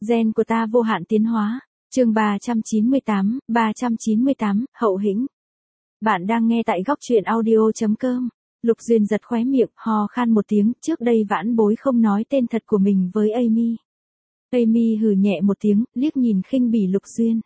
Gen của ta vô hạn tiến hóa. Chương 398, Hậu hĩnh. Bạn đang nghe tại góc truyện audio.com. Lục Duyên giật khóe miệng, hò khan một tiếng, trước đây Vãn Bối không nói tên thật của mình với Amy. Amy hừ nhẹ một tiếng, liếc nhìn khinh bỉ Lục Duyên.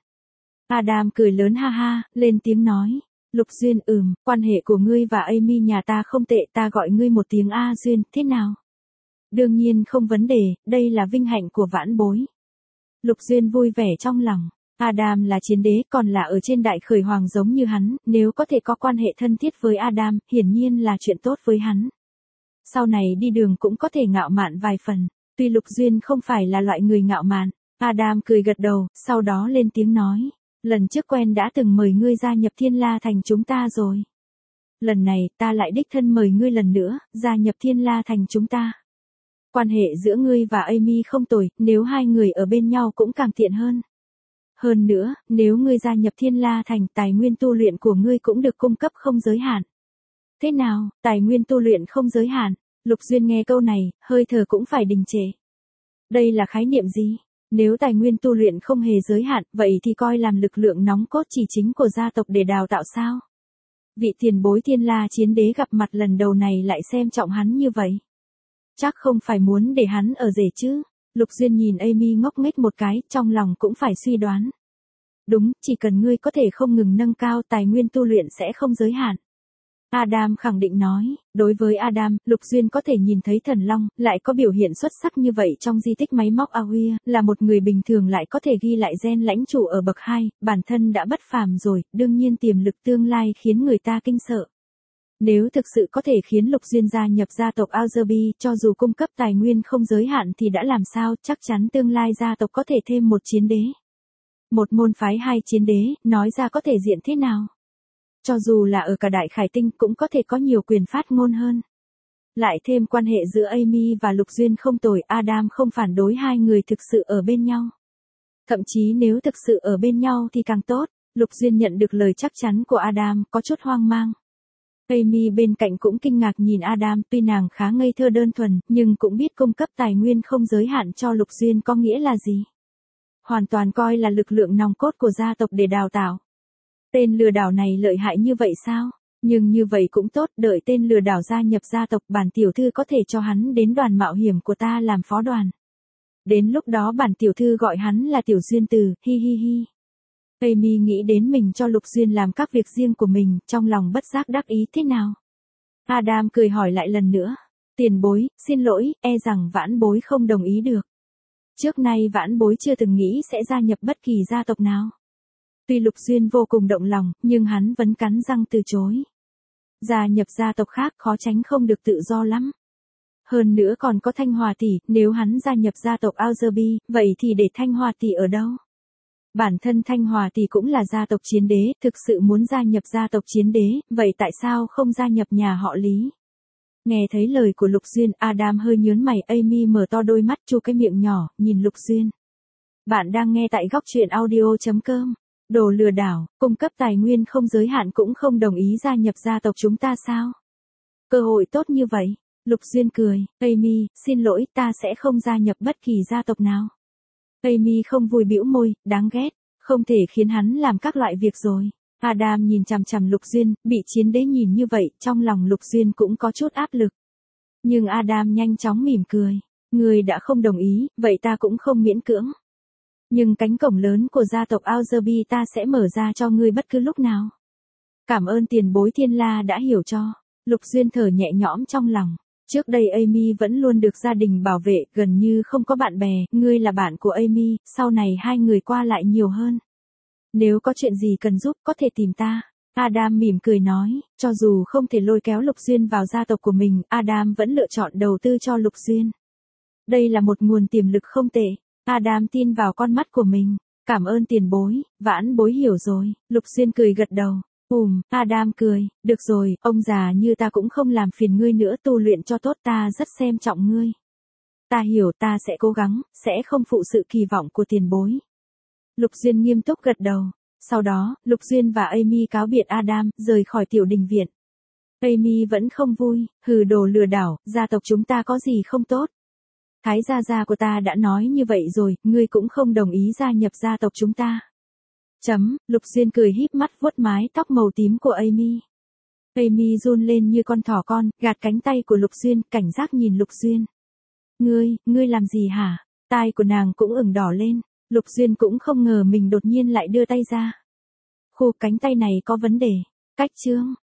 Adam cười lớn ha ha, lên tiếng nói. Lục Duyên, quan hệ của ngươi và Amy nhà ta không tệ, ta gọi ngươi một tiếng A Duyên, thế nào? Đương nhiên không vấn đề, đây là vinh hạnh của Vãn Bối. Lục Duyên vui vẻ trong lòng. Adam là chiến đế, còn là ở trên đại khởi hoàng giống như hắn, nếu có thể có quan hệ thân thiết với Adam, hiển nhiên là chuyện tốt với hắn. Sau này đi đường cũng có thể ngạo mạn vài phần, tuy Lục Duyên không phải là loại người ngạo mạn. Adam cười gật đầu, sau đó lên tiếng nói. Lần trước quen đã từng mời ngươi gia nhập Thiên La Thành chúng ta rồi. Lần này, ta lại đích thân mời ngươi lần nữa, gia nhập Thiên La Thành chúng ta. Quan hệ giữa ngươi và Amy không tồi, nếu hai người ở bên nhau cũng càng tiện hơn. Hơn nữa, nếu ngươi gia nhập Thiên La Thành, tài nguyên tu luyện của ngươi cũng được cung cấp không giới hạn. Thế nào, tài nguyên tu luyện không giới hạn? Lục Duyên nghe câu này, hơi thở cũng phải đình trệ. Đây là khái niệm gì? Nếu tài nguyên tu luyện không hề giới hạn, vậy thì coi làm lực lượng nóng cốt chỉ chính của gia tộc để đào tạo sao? Vị tiền bối Thiên La chiến đế gặp mặt lần đầu này lại xem trọng hắn như vậy. Chắc không phải muốn để hắn ở rể chứ? Lục Duyên nhìn Amy ngốc nghếch một cái, trong lòng cũng phải suy đoán. Đúng, chỉ cần ngươi có thể không ngừng nâng cao, tài nguyên tu luyện sẽ không giới hạn. Adam khẳng định nói, đối với Adam, Lục Duyên có thể nhìn thấy thần long, lại có biểu hiện xuất sắc như vậy trong di tích máy móc Awir, là một người bình thường lại có thể ghi lại gen lãnh chủ ở bậc 2, bản thân đã bất phàm rồi, đương nhiên tiềm lực tương lai khiến người ta kinh sợ. Nếu thực sự có thể khiến Lục Duyên gia nhập gia tộc Alzerby, cho dù cung cấp tài nguyên không giới hạn thì đã làm sao, chắc chắn tương lai gia tộc có thể thêm một chiến đế. Một môn phái hai chiến đế, nói ra có thể diện thế nào? Cho dù là ở cả Đại Khải Tinh cũng có thể có nhiều quyền phát ngôn hơn. Lại thêm quan hệ giữa Amy và Lục Duyên không tồi, Adam không phản đối hai người thực sự ở bên nhau. Thậm chí nếu thực sự ở bên nhau thì càng tốt. Lục Duyên nhận được lời chắc chắn của Adam, có chút hoang mang. Amy bên cạnh cũng kinh ngạc nhìn Adam, tuy nàng khá ngây thơ đơn thuần, nhưng cũng biết cung cấp tài nguyên không giới hạn cho Lục Duyên có nghĩa là gì. Hoàn toàn coi là lực lượng nòng cốt của gia tộc để đào tạo. Tên lừa đảo này lợi hại như vậy sao? Nhưng như vậy cũng tốt, đợi tên lừa đảo gia nhập gia tộc, bản tiểu thư có thể cho hắn đến đoàn mạo hiểm của ta làm phó đoàn. Đến lúc đó bản tiểu thư gọi hắn là Tiểu Duyên Từ, hi hi hi. Amy nghĩ đến mình cho Lục Duyên làm các việc riêng của mình, trong lòng bất giác đắc ý thế nào? Adam cười hỏi lại lần nữa. Tiền bối, xin lỗi, e rằng Vãn Bối không đồng ý được. Trước nay Vãn Bối chưa từng nghĩ sẽ gia nhập bất kỳ gia tộc nào. Tuy Lục Duyên vô cùng động lòng, nhưng hắn vẫn cắn răng từ chối. Gia nhập gia tộc khác khó tránh không được tự do lắm. Hơn nữa còn có Thanh Hòa tỷ, nếu hắn gia nhập gia tộc Alzerby, vậy thì để Thanh Hòa tỷ ở đâu? Bản thân Thanh Hòa tỷ cũng là gia tộc chiến đế, thực sự muốn gia nhập gia tộc chiến đế, vậy tại sao không gia nhập nhà họ Lý? Nghe thấy lời của Lục Duyên, Adam hơi nhớn mày, Amy mở to đôi mắt chu cái miệng nhỏ, nhìn Lục Duyên. Bạn đang nghe tại góc truyện audio.com. Đồ lừa đảo, cung cấp tài nguyên không giới hạn cũng không đồng ý gia nhập gia tộc chúng ta sao? Cơ hội tốt như vậy. Lục Duyên cười, Amy, xin lỗi, ta sẽ không gia nhập bất kỳ gia tộc nào. Amy không vui bĩu môi, đáng ghét, không thể khiến hắn làm các loại việc rồi. Adam nhìn chằm chằm Lục Duyên, bị chiến đế nhìn như vậy, trong lòng Lục Duyên cũng có chút áp lực. Nhưng Adam nhanh chóng mỉm cười, người đã không đồng ý, vậy ta cũng không miễn cưỡng. Nhưng cánh cổng lớn của gia tộc Alzerby ta sẽ mở ra cho ngươi bất cứ lúc nào. Cảm ơn tiền bối Thiên La đã hiểu cho. Lục Duyên thở nhẹ nhõm trong lòng. Trước đây Amy vẫn luôn được gia đình bảo vệ, gần như không có bạn bè, ngươi là bạn của Amy, sau này hai người qua lại nhiều hơn. Nếu có chuyện gì cần giúp có thể tìm ta. Adam mỉm cười nói, cho dù không thể lôi kéo Lục Duyên vào gia tộc của mình, Adam vẫn lựa chọn đầu tư cho Lục Duyên. Đây là một nguồn tiềm lực không tệ. Adam tin vào con mắt của mình. Cảm ơn tiền bối, Vãn Bối hiểu rồi. Lục Duyên cười gật đầu. Adam cười, được rồi, ông già như ta cũng không làm phiền ngươi nữa, tu luyện cho tốt, ta rất xem trọng ngươi. Ta hiểu, ta sẽ cố gắng, sẽ không phụ sự kỳ vọng của tiền bối. Lục Duyên nghiêm túc gật đầu. Sau đó, Lục Duyên và Amy cáo biệt Adam, rời khỏi tiểu đình viện. Amy vẫn không vui, hừ, đồ lừa đảo, gia tộc chúng ta có gì không tốt. Thái gia gia của ta đã nói như vậy rồi, ngươi cũng không đồng ý gia nhập gia tộc chúng ta. Lục Duyên cười híp mắt vuốt mái tóc màu tím của Amy. Amy run lên như con thỏ con, gạt cánh tay của Lục Duyên, cảnh giác nhìn Lục Duyên. Ngươi làm gì hả? Tai của nàng cũng ửng đỏ lên. Lục Duyên cũng không ngờ mình đột nhiên lại đưa tay ra. Khu cánh tay này có vấn đề. Cách chương.